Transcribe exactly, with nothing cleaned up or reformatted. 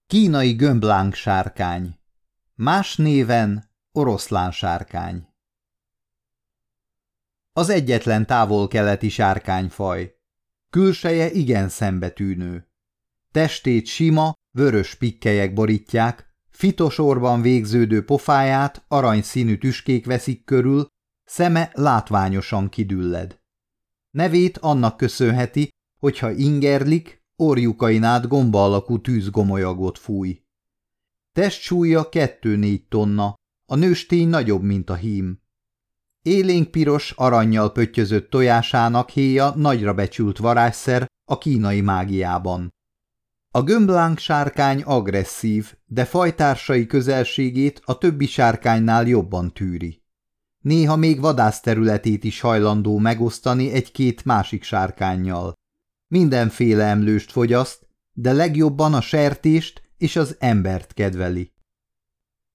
Kínai gömbláncssárkány, más néven oroszlánsárkány. Az egyetlen távol-keleti sárkányfaj. Külseje igen szembetűnő. Testét sima, vörös pikkelyek borítják, fitosorban végződő pofáját aranyszínű tüskék veszik körül, szeme látványosan kidülled. Nevét annak köszönheti, hogyha ingerlik, orjukain át gomba alakú tűzgomolyagot fúj. Testsúlya kettő-négy tonna, a nőstény nagyobb, mint a hím. Élénk piros, arannyal pöttyözött tojásának héja nagyra becsült varázsszer a kínai mágiában. A gömbláncssárkány agresszív, de fajtársai közelségét a többi sárkánynál jobban tűri. Néha még vadászterületét is hajlandó megosztani egy-két másik sárkánnyal. Mindenféle emlőst fogyaszt, de legjobban a sertést és az embert kedveli.